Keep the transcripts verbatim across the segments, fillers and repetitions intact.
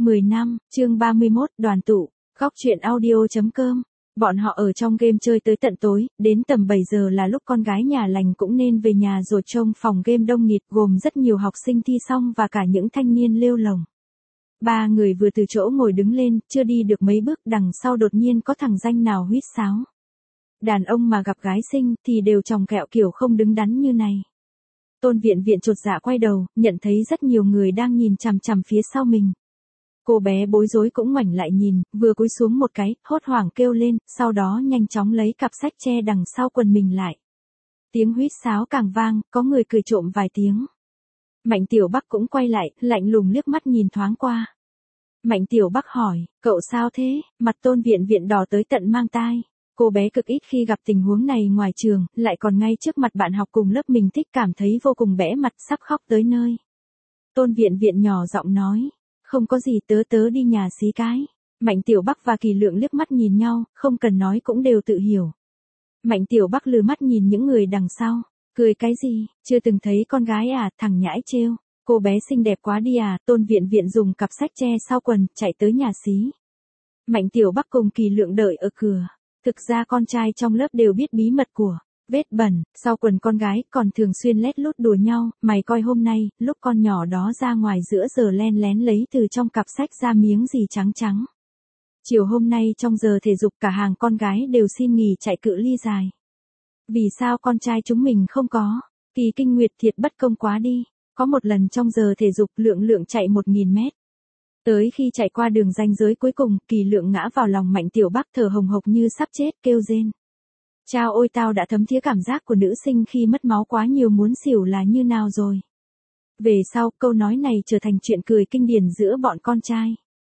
mười năm, chương ba mươi mốt, đoàn tụ, góc truyện audio.com. Bọn họ ở trong game chơi tới tận tối, đến tầm bảy giờ là lúc con gái nhà lành cũng nên về nhà rồi. Trông phòng game đông nghịt gồm rất nhiều học sinh thi xong và cả những thanh niên lêu lồng. Ba người vừa từ chỗ ngồi đứng lên, chưa đi được mấy bước đằng sau đột nhiên có thằng danh nào huýt sáo. Đàn ông mà gặp gái xinh thì đều tròng kẹo kiểu không đứng đắn như này. Tôn Viện Viện chột dạ quay đầu, nhận thấy rất nhiều người đang nhìn chằm chằm phía sau mình. Cô bé bối rối cũng ngoảnh lại nhìn, vừa cúi xuống một cái, hốt hoảng kêu lên, sau đó nhanh chóng lấy cặp sách che đằng sau quần mình lại. Tiếng huýt sáo càng vang, có người cười trộm vài tiếng. Mạnh Tiểu Bắc cũng quay lại, lạnh lùng liếc mắt nhìn thoáng qua. Mạnh Tiểu Bắc hỏi, cậu sao thế? Mặt Tôn Viện Viện đỏ tới tận mang tai. Cô bé cực ít khi gặp tình huống này ngoài trường, lại còn ngay trước mặt bạn học cùng lớp mình thích, cảm thấy vô cùng bẽ mặt, sắp khóc tới nơi. Tôn Viện Viện nhỏ giọng nói, không có gì, tớ tớ đi nhà xí cái. Mạnh Tiểu Bắc và Kỳ Lượng liếc mắt nhìn nhau, không cần nói cũng đều tự hiểu. Mạnh Tiểu Bắc lừ mắt nhìn những người đằng sau, cười cái gì, chưa từng thấy con gái à, thằng nhãi trêu, cô bé xinh đẹp quá đi à. Tôn Viện Viện dùng cặp sách che sau quần, chạy tới nhà xí. Mạnh Tiểu Bắc cùng Kỳ Lượng đợi ở cửa. Thực ra con trai trong lớp đều biết bí mật của vết bẩn sau quần con gái, còn thường xuyên lét lút đùa nhau. Mày coi hôm nay, lúc con nhỏ đó ra ngoài giữa giờ len lén lấy từ trong cặp sách ra miếng gì trắng trắng. Chiều hôm nay trong giờ thể dục cả hàng con gái đều xin nghỉ chạy cự ly dài. Vì sao con trai chúng mình không có? Kỳ Kinh Nguyệt thiệt bất công quá đi. Có một lần trong giờ thể dục Lượng Lượng chạy một nghìn mét. Tới khi chạy qua đường ranh giới cuối cùng, Kỳ Lượng ngã vào lòng Mạnh Tiểu Bắc thở hồng hộc như sắp chết, kêu rên. Chao ôi, tao đã thấm thía cảm giác của nữ sinh khi mất máu quá nhiều muốn xỉu là như nào rồi. Về sau, câu nói này trở thành chuyện cười kinh điển giữa bọn con trai.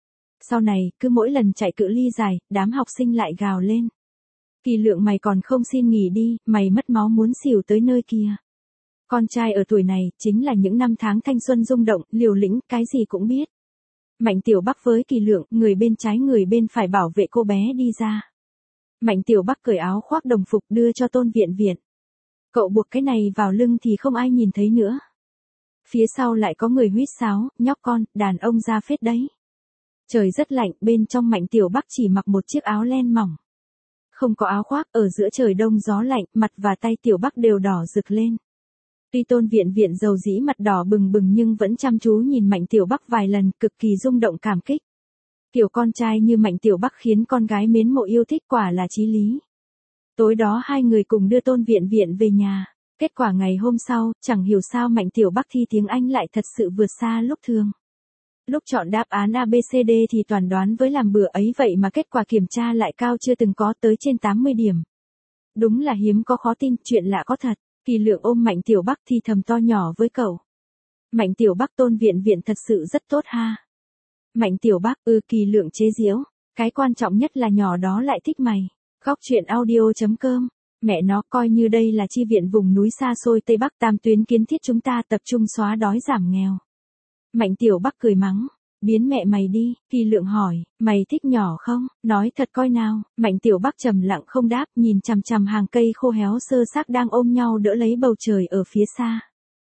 Sau này, cứ mỗi lần chạy cự ly dài, đám học sinh lại gào lên. Kỳ Lượng, mày còn không xin nghỉ đi, mày mất máu muốn xỉu tới nơi kia. Con trai ở tuổi này, chính là những năm tháng thanh xuân rung động, liều lĩnh, cái gì cũng biết. Mạnh Tiểu Bắc với Kỳ Lượng, người bên trái người bên phải bảo vệ cô bé đi ra. Mạnh Tiểu Bắc cởi áo khoác đồng phục đưa cho Tôn Viện Viện. Cậu buộc cái này vào lưng thì không ai nhìn thấy nữa. Phía sau lại có người huýt sáo, nhóc con, đàn ông ra phết đấy. Trời rất lạnh, bên trong Mạnh Tiểu Bắc chỉ mặc một chiếc áo len mỏng. Không có áo khoác, ở giữa trời đông gió lạnh, mặt và tay Tiểu Bắc đều đỏ rực lên. Tuy Tôn Viện Viện dầu dĩ mặt đỏ bừng bừng nhưng vẫn chăm chú nhìn Mạnh Tiểu Bắc vài lần, cực kỳ rung động cảm kích. Kiểu con trai như Mạnh Tiểu Bắc khiến con gái mến mộ yêu thích, quả là chí lý. Tối đó hai người cùng đưa Tôn Viện Viện về nhà. Kết quả ngày hôm sau, chẳng hiểu sao Mạnh Tiểu Bắc thi tiếng Anh lại thật sự vượt xa lúc thường. Lúc chọn đáp án A B C D thì toàn đoán với làm bừa ấy, vậy mà kết quả kiểm tra lại cao chưa từng có, tới trên tám mươi điểm. Đúng là hiếm có, khó tin, chuyện lạ có thật. Kỳ Lượng ôm Mạnh Tiểu Bắc thì thầm to nhỏ với cậu. Mạnh Tiểu Bắc, Tôn Viện Viện thật sự rất tốt ha. Mạnh Tiểu Bắc, ừ. Kỳ Lượng chế giễu, cái quan trọng nhất là nhỏ đó lại thích mày. Góc truyện audio.com. Mẹ nó, coi như đây là chi viện vùng núi xa xôi Tây Bắc tam tuyến kiến thiết chúng ta tập trung xóa đói giảm nghèo. Mạnh Tiểu Bắc cười mắng. Biến mẹ mày đi. Kỳ Lượng hỏi, mày thích nhỏ không? Nói thật coi nào. Mạnh Tiểu Bắc trầm lặng không đáp, nhìn chằm chằm hàng cây khô héo sơ xác đang ôm nhau đỡ lấy bầu trời ở phía xa.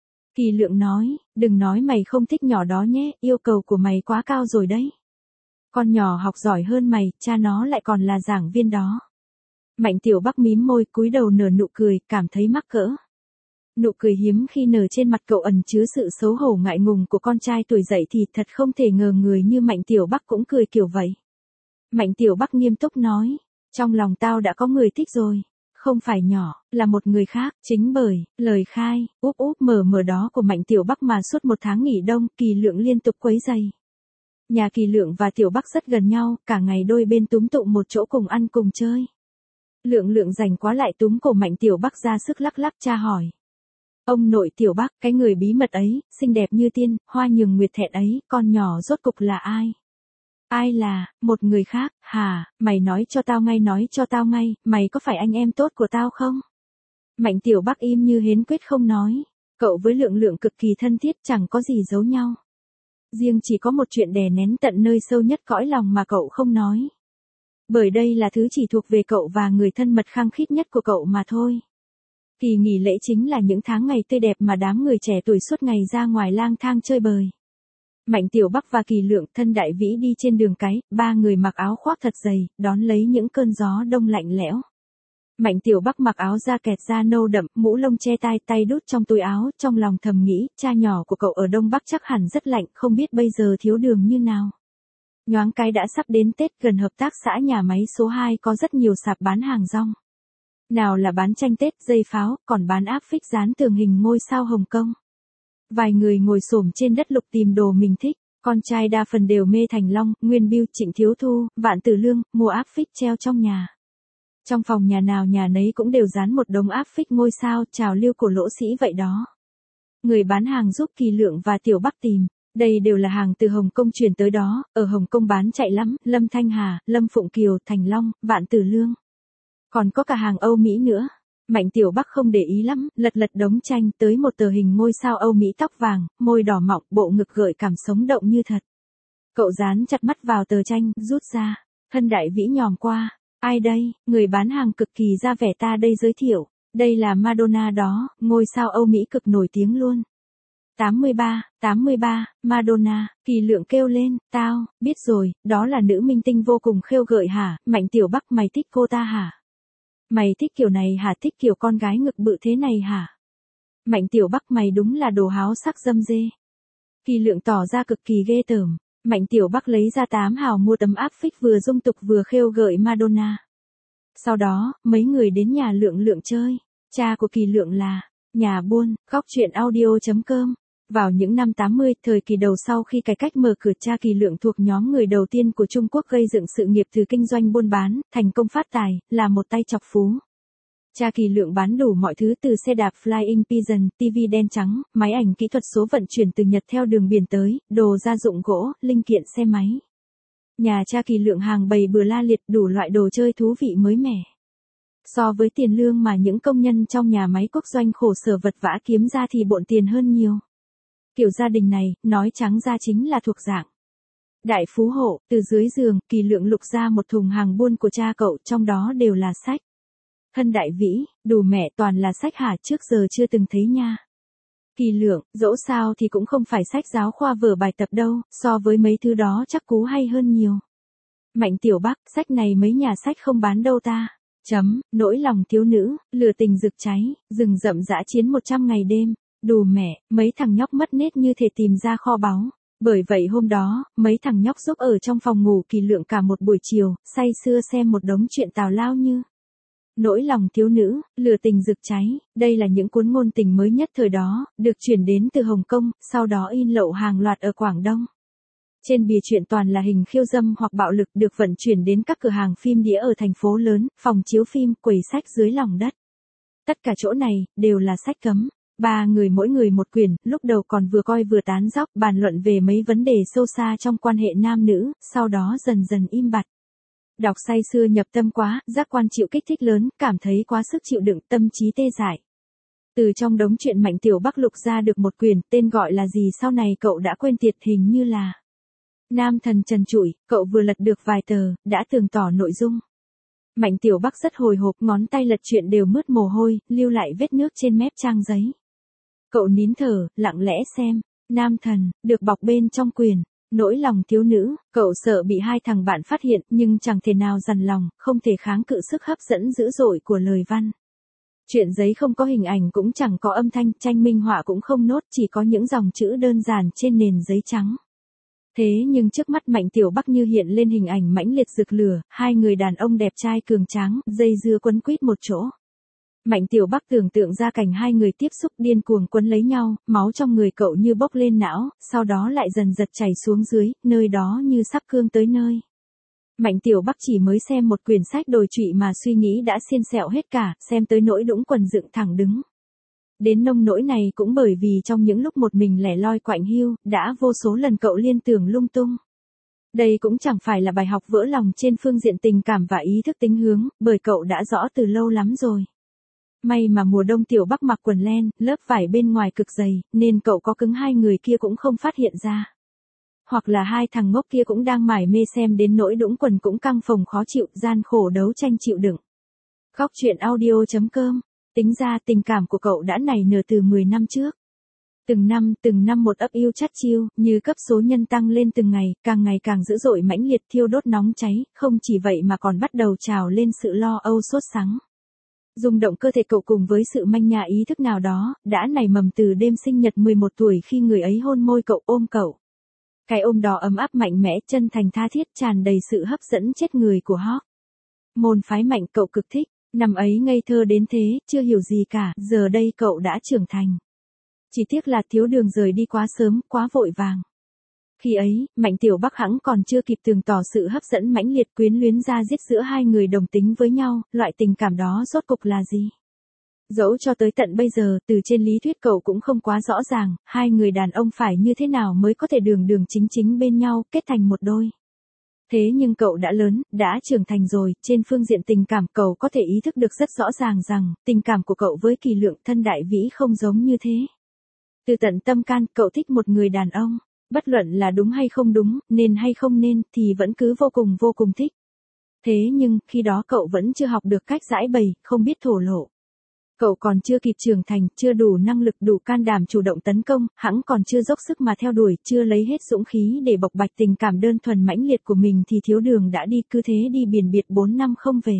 Kỳ Lượng nói, đừng nói mày không thích nhỏ đó nhé, yêu cầu của mày quá cao rồi đấy. Con nhỏ học giỏi hơn mày, cha nó lại còn là giảng viên đó. Mạnh Tiểu Bắc mím môi, cúi đầu nở nụ cười, cảm thấy mắc cỡ. Nụ cười hiếm khi nở trên mặt cậu ẩn chứa sự xấu hổ ngại ngùng của con trai tuổi dậy thì thật không thể ngờ người như Mạnh Tiểu Bắc cũng cười kiểu vậy. Mạnh Tiểu Bắc nghiêm túc nói, trong lòng tao đã có người thích rồi. Không phải nhỏ, là một người khác, chính bởi lời khai, úp úp mở mở đó của Mạnh Tiểu Bắc mà suốt một tháng nghỉ đông, Kỳ Lượng liên tục quấy rầy. Nhà Kỳ Lượng và Tiểu Bắc rất gần nhau, cả ngày đôi bên túm tụm một chỗ cùng ăn cùng chơi. Lượng Lượng rảnh quá lại túm cổ Mạnh Tiểu Bắc ra sức lắc lắc, tra hỏi. Ông nội Tiểu Bắc, cái người bí mật ấy, xinh đẹp như tiên, hoa nhường nguyệt thẹn ấy, con nhỏ rốt cục là ai? Ai là, một người khác, hả, mày nói cho tao ngay, nói cho tao ngay, mày có phải anh em tốt của tao không? Mạnh Tiểu Bắc im như hến quyết không nói. Cậu với Lượng Lượng cực kỳ thân thiết, chẳng có gì giấu nhau. Riêng chỉ có một chuyện đè nén tận nơi sâu nhất cõi lòng mà cậu không nói. Bởi đây là thứ chỉ thuộc về cậu và người thân mật khăng khít nhất của cậu mà thôi. Kỳ nghỉ lễ chính là những tháng ngày tươi đẹp mà đám người trẻ tuổi suốt ngày ra ngoài lang thang chơi bời. Mạnh Tiểu Bắc và Kỳ Lượng thân đại vĩ đi trên đường cái, ba người mặc áo khoác thật dày, đón lấy những cơn gió đông lạnh lẽo. Mạnh Tiểu Bắc mặc áo da kẹt da nâu đậm, mũ lông che tai, tay đút trong túi áo, trong lòng thầm nghĩ, cha nhỏ của cậu ở Đông Bắc chắc hẳn rất lạnh, không biết bây giờ thiếu đường như nào. Nhoáng cái đã sắp đến Tết, gần hợp tác xã nhà máy số hai có rất nhiều sạp bán hàng rong. Nào là bán tranh Tết, dây pháo, còn bán áp phích dán tường hình ngôi sao Hồng Kông. Vài người ngồi xổm trên đất lục tìm đồ mình thích, con trai đa phần đều mê Thành Long, Nguyên Biêu, Trịnh Thiếu Thu, Vạn Tử Lương, mua áp phích treo trong nhà. Trong phòng nhà nào nhà nấy cũng đều dán một đống áp phích ngôi sao, trào lưu của lỗ sĩ vậy đó. Người bán hàng giúp Kỳ Lượng và Tiểu Bắc tìm, đây đều là hàng từ Hồng Kông chuyển tới đó, ở Hồng Kông bán chạy lắm, Lâm Thanh Hà, Lâm Phụng Kiều, Thành Long, Vạn Tử Lương. Còn có cả hàng Âu Mỹ nữa. Mạnh Tiểu Bắc không để ý lắm, lật lật đống tranh tới một tờ hình ngôi sao Âu Mỹ tóc vàng, môi đỏ mọng, bộ ngực gợi cảm sống động như thật. Cậu dán chặt mắt vào tờ tranh, rút ra, thân đại vĩ nhòm qua. Ai đây? Người bán hàng cực kỳ ra vẻ ta đây giới thiệu. Đây là Madonna đó, ngôi sao Âu Mỹ cực nổi tiếng luôn. tám mươi ba, tám mươi ba, Madonna, Kỳ Lượng kêu lên, tao, biết rồi, đó là nữ minh tinh vô cùng khêu gợi hả, Mạnh Tiểu Bắc mày thích cô ta hả? Mày thích kiểu này hả, thích kiểu con gái ngực bự thế này hả? Mạnh Tiểu Bắc mày đúng là đồ háo sắc dâm dê. Kỳ Lượng tỏ ra cực kỳ ghê tởm. Mạnh Tiểu Bắc lấy ra tám hào mua tấm áp phích vừa dung tục vừa khêu gợi Madonna. Sau đó, mấy người đến nhà Lượng Lượng chơi. Cha của Kỳ Lượng là nhà buôn, góc truyện audio chấm com. Vào những năm tám mươi, thời kỳ đầu sau khi cải cách mở cửa, cha Kỳ Lượng thuộc nhóm người đầu tiên của Trung Quốc gây dựng sự nghiệp từ kinh doanh buôn bán, thành công phát tài, là một tay chọc phú. Cha Kỳ Lượng bán đủ mọi thứ từ xe đạp Flying Pigeon, tivi đen trắng, máy ảnh kỹ thuật số vận chuyển từ Nhật theo đường biển tới, đồ gia dụng gỗ, linh kiện xe máy. Nhà cha Kỳ Lượng hàng bày bừa la liệt, đủ loại đồ chơi thú vị mới mẻ. So với tiền lương mà những công nhân trong nhà máy quốc doanh khổ sở vật vã kiếm ra thì bộn tiền hơn nhiều. Kiểu gia đình này, nói trắng ra chính là thuộc dạng đại phú hộ. Từ dưới giường, Kỳ Lượng lục ra một thùng hàng buôn của cha cậu, trong đó đều là sách. Thân đại vĩ, đủ mẹ, toàn là sách hả, trước giờ chưa từng thấy nha. Kỳ Lượng, dẫu sao thì cũng không phải sách giáo khoa vở bài tập đâu, so với mấy thứ đó chắc cú hay hơn nhiều. Mạnh Tiểu Bắc, sách này mấy nhà sách không bán đâu ta. Chấm, nỗi lòng thiếu nữ, lửa tình rực cháy, rừng rậm dã chiến một trăm ngày đêm. Đù mẹ, mấy thằng nhóc mất nết như thể tìm ra kho báu. Bởi vậy hôm đó, mấy thằng nhóc giúp ở trong phòng ngủ Kỳ Lượng cả một buổi chiều, say sưa xem một đống chuyện tào lao như Nỗi lòng thiếu nữ, lửa tình rực cháy. Đây là những cuốn ngôn tình mới nhất thời đó, được chuyển đến từ Hồng Kông, sau đó in lậu hàng loạt ở Quảng Đông. Trên bìa truyện toàn là hình khiêu dâm hoặc bạo lực, được vận chuyển đến các cửa hàng phim đĩa ở thành phố lớn, phòng chiếu phim, quầy sách dưới lòng đất. Tất cả chỗ này, đều là sách cấm. Ba người mỗi người một quyển, lúc đầu còn vừa coi vừa tán dóc, bàn luận về mấy vấn đề sâu xa trong quan hệ nam nữ, sau đó dần dần im bặt. Đọc say sưa nhập tâm quá, giác quan chịu kích thích lớn, cảm thấy quá sức chịu đựng, tâm trí tê dại. Từ trong đống truyện Mạnh Tiểu Bắc lục ra được một quyển, tên gọi là gì sau này cậu đã quên tiệt, hình như là Nam Thần Trần Trụi. Cậu vừa lật được vài tờ, đã tường tỏ nội dung. Mạnh Tiểu Bắc rất hồi hộp, ngón tay lật truyện đều mướt mồ hôi, lưu lại vết nước trên mép trang giấy. Cậu nín thở, lặng lẽ xem. Nam Thần, được bọc bên trong quyển. Nỗi lòng thiếu nữ, cậu sợ bị hai thằng bạn phát hiện, nhưng chẳng thể nào dằn lòng, không thể kháng cự sức hấp dẫn dữ dội của lời văn. Truyện giấy không có hình ảnh cũng chẳng có âm thanh, tranh minh họa cũng không nốt, chỉ có những dòng chữ đơn giản trên nền giấy trắng. Thế nhưng trước mắt Mạnh Tiểu Bắc như hiện lên hình ảnh mãnh liệt rực lửa, hai người đàn ông đẹp trai cường tráng, dây dưa quấn quýt một chỗ. Mạnh Tiểu Bắc tưởng tượng ra cảnh hai người tiếp xúc điên cuồng quấn lấy nhau, máu trong người cậu như bốc lên não, sau đó lại dần dật chảy xuống dưới, nơi đó như sắp cương tới nơi. Mạnh Tiểu Bắc chỉ mới xem một quyển sách đồi trụy mà suy nghĩ đã xiên xẹo hết cả, xem tới nỗi đũng quần dựng thẳng đứng. Đến nông nỗi này cũng bởi vì trong những lúc một mình lẻ loi quạnh hiu, đã vô số lần cậu liên tưởng lung tung. Đây cũng chẳng phải là bài học vỡ lòng trên phương diện tình cảm và ý thức tính hướng, bởi cậu đã rõ từ lâu lắm rồi. May mà mùa đông Tiểu Bắc mặc quần len, lớp vải bên ngoài cực dày, nên cậu có cứng hai người kia cũng không phát hiện ra. Hoặc là hai thằng ngốc kia cũng đang mải mê xem đến nỗi đũng quần cũng căng phồng khó chịu, gian khổ đấu tranh chịu đựng. Góc truyện audio chấm com. Tính ra tình cảm của cậu đã nảy nở từ mười năm trước. Từng năm, từng năm một ấp yêu chắt chiu, như cấp số nhân tăng lên từng ngày, càng ngày càng dữ dội mãnh liệt thiêu đốt nóng cháy, không chỉ vậy mà còn bắt đầu trào lên sự lo âu sốt sắng. Rung động cơ thể cậu cùng với sự manh nha ý thức nào đó, đã nảy mầm từ đêm sinh nhật mười một tuổi khi người ấy hôn môi cậu ôm cậu. Cái ôm đó ấm áp mạnh mẽ, chân thành tha thiết tràn đầy sự hấp dẫn chết người của Hawk. Môn phái mạnh cậu cực thích, năm ấy ngây thơ đến thế, chưa hiểu gì cả, giờ đây cậu đã trưởng thành. Chỉ tiếc là thiếu đường rời đi quá sớm, quá vội vàng. Khi ấy, Mạnh Tiểu Bắc hẵng còn chưa kịp tường tỏ sự hấp dẫn mãnh liệt quyến luyến ra giết giữa hai người đồng tính với nhau, loại tình cảm đó rốt cục là gì? Dẫu cho tới tận bây giờ, từ trên lý thuyết cậu cũng không quá rõ ràng, hai người đàn ông phải như thế nào mới có thể đường đường chính chính bên nhau, kết thành một đôi. Thế nhưng cậu đã lớn, đã trưởng thành rồi, trên phương diện tình cảm cậu có thể ý thức được rất rõ ràng rằng, tình cảm của cậu với Kỳ Lượng thân đại vĩ không giống như thế. Từ tận tâm can, cậu thích một người đàn ông, bất luận là đúng hay không đúng, nên hay không nên, thì vẫn cứ vô cùng vô cùng thích. Thế nhưng, khi đó cậu vẫn chưa học được cách giải bày, không biết thổ lộ. Cậu còn chưa kịp trưởng thành, chưa đủ năng lực đủ can đảm chủ động tấn công, hẵng còn chưa dốc sức mà theo đuổi, chưa lấy hết dũng khí để bộc bạch tình cảm đơn thuần mãnh liệt của mình thì thiếu đường đã đi, cứ thế đi biển biệt bốn năm không về.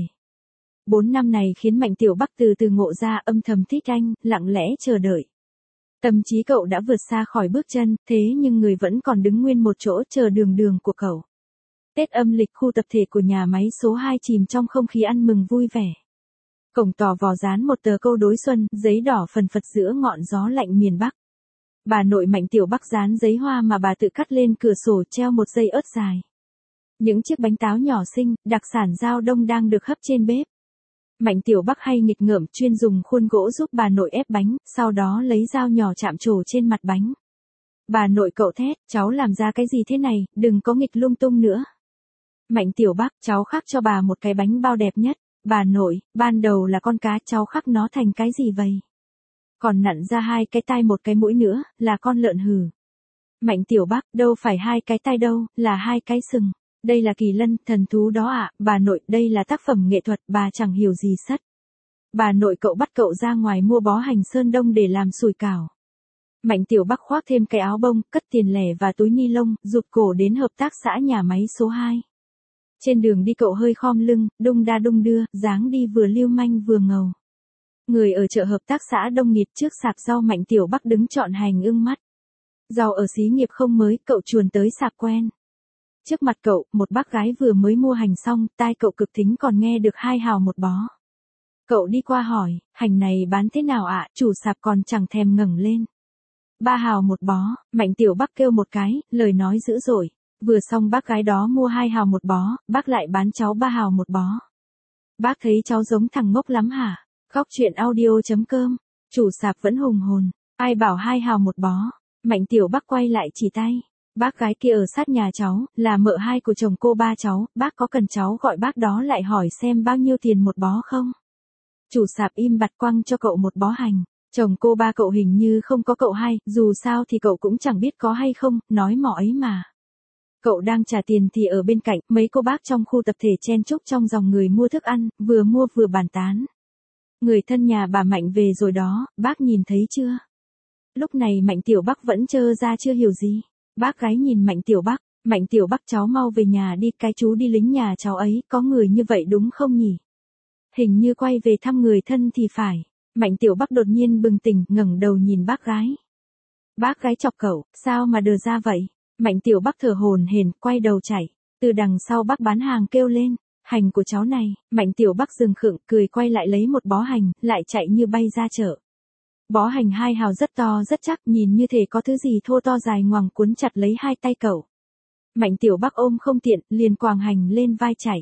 Bốn năm này khiến Mạnh Tiểu Bắc từ từ ngộ ra âm thầm thích anh, lặng lẽ chờ đợi. Tâm trí cậu đã vượt xa khỏi bước chân, thế nhưng người vẫn còn đứng nguyên một chỗ chờ đường đường của cậu. Tết âm lịch khu tập thể của nhà máy số hai chìm trong không khí ăn mừng vui vẻ. Cổng tò vò dán một tờ câu đối xuân, giấy đỏ phần phật giữa ngọn gió lạnh miền Bắc. Bà nội Mạnh Tiểu Bắc dán giấy hoa mà bà tự cắt lên cửa sổ treo một dây ớt dài. Những chiếc bánh táo nhỏ xinh, đặc sản Giao Đông đang được hấp trên bếp. Mạnh Tiểu Bắc hay nghịch ngợm chuyên dùng khuôn gỗ giúp bà nội ép bánh, sau đó lấy dao nhỏ chạm trổ trên mặt bánh. Bà nội cậu thét, cháu làm ra cái gì thế này, đừng có nghịch lung tung nữa. Mạnh Tiểu Bắc, cháu khắc cho bà một cái bánh bao đẹp nhất. Bà nội, ban đầu là con cá, cháu khắc nó thành cái gì vậy? Còn nặn ra hai cái tai một cái mũi nữa, là con lợn hừ. Mạnh Tiểu Bắc, đâu phải hai cái tai đâu, là hai cái sừng. Đây là kỳ lân, thần thú đó ạ, à. Bà nội, đây là tác phẩm nghệ thuật, bà chẳng hiểu gì sất. Bà nội cậu bắt cậu ra ngoài mua bó hành sơn đông để làm sủi cảo. Mạnh Tiểu Bắc khoác thêm cái áo bông, cất tiền lẻ và túi ni lông, rụt cổ đến hợp tác xã nhà máy số hai. Trên đường đi cậu hơi khom lưng, đung đa đung đưa, dáng đi vừa lưu manh vừa ngầu. Người ở chợ hợp tác xã đông nghịt trước sạp rau Mạnh Tiểu Bắc đứng chọn hành ưng mắt. Rau ở xí nghiệp không mới, cậu chuồn tới sạp quen. Trước mặt cậu, một bác gái vừa mới mua hành xong, tai cậu cực thính còn nghe được hai hào một bó. Cậu đi qua hỏi, hành này bán thế nào ạ, chủ sạp còn chẳng thèm ngẩng lên. Ba hào một bó, Mạnh Tiểu Bắc kêu một cái, lời nói dữ dội. Vừa xong bác gái đó mua hai hào một bó, bác lại bán cháu ba hào một bó. Bác thấy cháu giống thằng ngốc lắm hả? Khóc chuyện audio chấm com. Chủ sạp vẫn hùng hồn. Ai bảo hai hào một bó? Mạnh Tiểu Bắc quay lại chỉ tay. Bác gái kia ở sát nhà cháu, là mợ hai của chồng cô ba cháu, bác có cần cháu gọi bác đó lại hỏi xem bao nhiêu tiền một bó không? Chủ sạp im bặt quăng cho cậu một bó hành. Chồng cô ba cậu hình như không có cậu hai, dù sao thì cậu cũng chẳng biết có hay không, nói mỏ ấy mà. Cậu đang trả tiền thì ở bên cạnh, mấy cô bác trong khu tập thể chen chúc trong dòng người mua thức ăn, vừa mua vừa bàn tán. Người thân nhà bà Mạnh về rồi đó, bác nhìn thấy chưa? Lúc này Mạnh Tiểu Bắc vẫn trơ ra chưa hiểu gì. Bác gái nhìn Mạnh Tiểu Bắc, Mạnh Tiểu Bắc cháu mau về nhà đi, cái chú đi lính nhà cháu ấy, có người như vậy đúng không nhỉ? Hình như quay về thăm người thân thì phải. Mạnh Tiểu Bắc đột nhiên bừng tỉnh, ngẩng đầu nhìn bác gái. Bác gái chọc cậu, sao mà đờ ra vậy? Mạnh Tiểu Bắc thở hổn hển, quay đầu chạy. Từ đằng sau bác bán hàng kêu lên, hành của cháu này. Mạnh Tiểu Bắc dừng khựng, cười quay lại lấy một bó hành, lại chạy như bay ra chợ. Bó hành hai hào rất to rất chắc, nhìn như thể có thứ gì thô to dài ngoằng cuốn chặt lấy hai tay cậu. Mạnh Tiểu Bắc ôm không tiện, liền quàng hành lên vai chạy.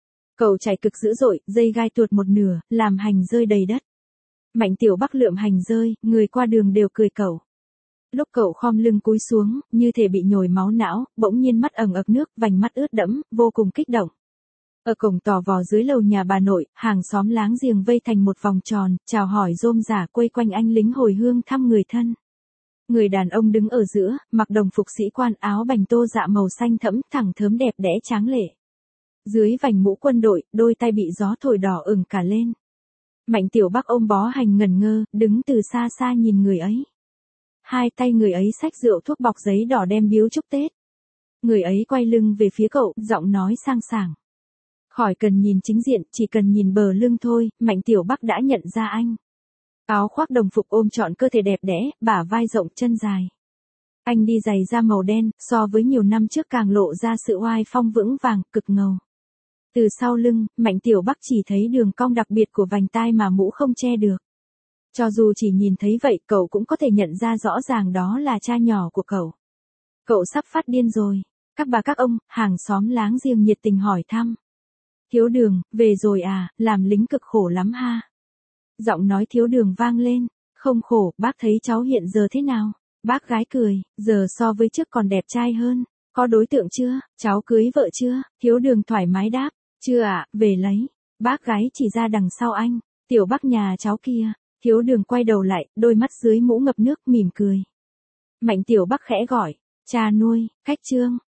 Cậu chạy cực dữ dội, dây gai tuột một nửa, làm hành rơi đầy đất. Mạnh Tiểu Bắc lượm hành rơi, người qua đường đều cười cậu. Lúc cậu khom lưng cúi xuống, như thể bị nhồi máu não, bỗng nhiên mắt ẩn ực nước, vành mắt ướt đẫm, vô cùng kích động. Ở cổng tò vò dưới lầu nhà bà nội, hàng xóm láng giềng vây thành một vòng tròn, chào hỏi rôm rả quây quanh anh lính hồi hương thăm người thân. Người đàn ông đứng ở giữa, mặc đồng phục sĩ quan, áo bành tô dạ màu xanh thẫm, thẳng thớm đẹp đẽ tráng lệ. Dưới vành mũ quân đội, đôi tay bị gió thổi đỏ ửng cả lên. Mạnh Tiểu Bắc ôm bó hành ngẩn ngơ, đứng từ xa xa nhìn người ấy. hai tay người ấy xách rượu thuốc bọc giấy đỏ đem biếu chúc Tết. Người ấy quay lưng về phía cậu, giọng nói sang sảng. Khỏi cần nhìn chính diện, chỉ cần nhìn bờ lưng thôi, Mạnh Tiểu Bắc đã nhận ra anh. Áo khoác đồng phục ôm trọn cơ thể đẹp đẽ, bả vai rộng chân dài. Anh đi giày da màu đen, so với nhiều năm trước càng lộ ra sự oai phong vững vàng, cực ngầu. Từ sau lưng, Mạnh Tiểu Bắc chỉ thấy đường cong đặc biệt của vành tai mà mũ không che được. Cho dù chỉ nhìn thấy vậy, cậu cũng có thể nhận ra rõ ràng đó là cha nhỏ của cậu. Cậu sắp phát điên rồi. Các bà các ông, hàng xóm láng giềng nhiệt tình hỏi thăm. Thiếu Đường, về rồi à, làm lính cực khổ lắm ha. Giọng nói Thiếu Đường vang lên. Không khổ, bác thấy cháu hiện giờ thế nào? Bác gái cười, giờ so với trước còn đẹp trai hơn. Có đối tượng chưa? Cháu cưới vợ chưa? Thiếu Đường thoải mái đáp. Chưa ạ, à, về lấy. Bác gái chỉ ra đằng sau anh. Tiểu Bắc nhà cháu kia. Thiếu Đường quay đầu lại, đôi mắt dưới mũ ngập nước mỉm cười. Mạnh Tiểu Bắc khẽ gọi. Cha nuôi, Khách Trương.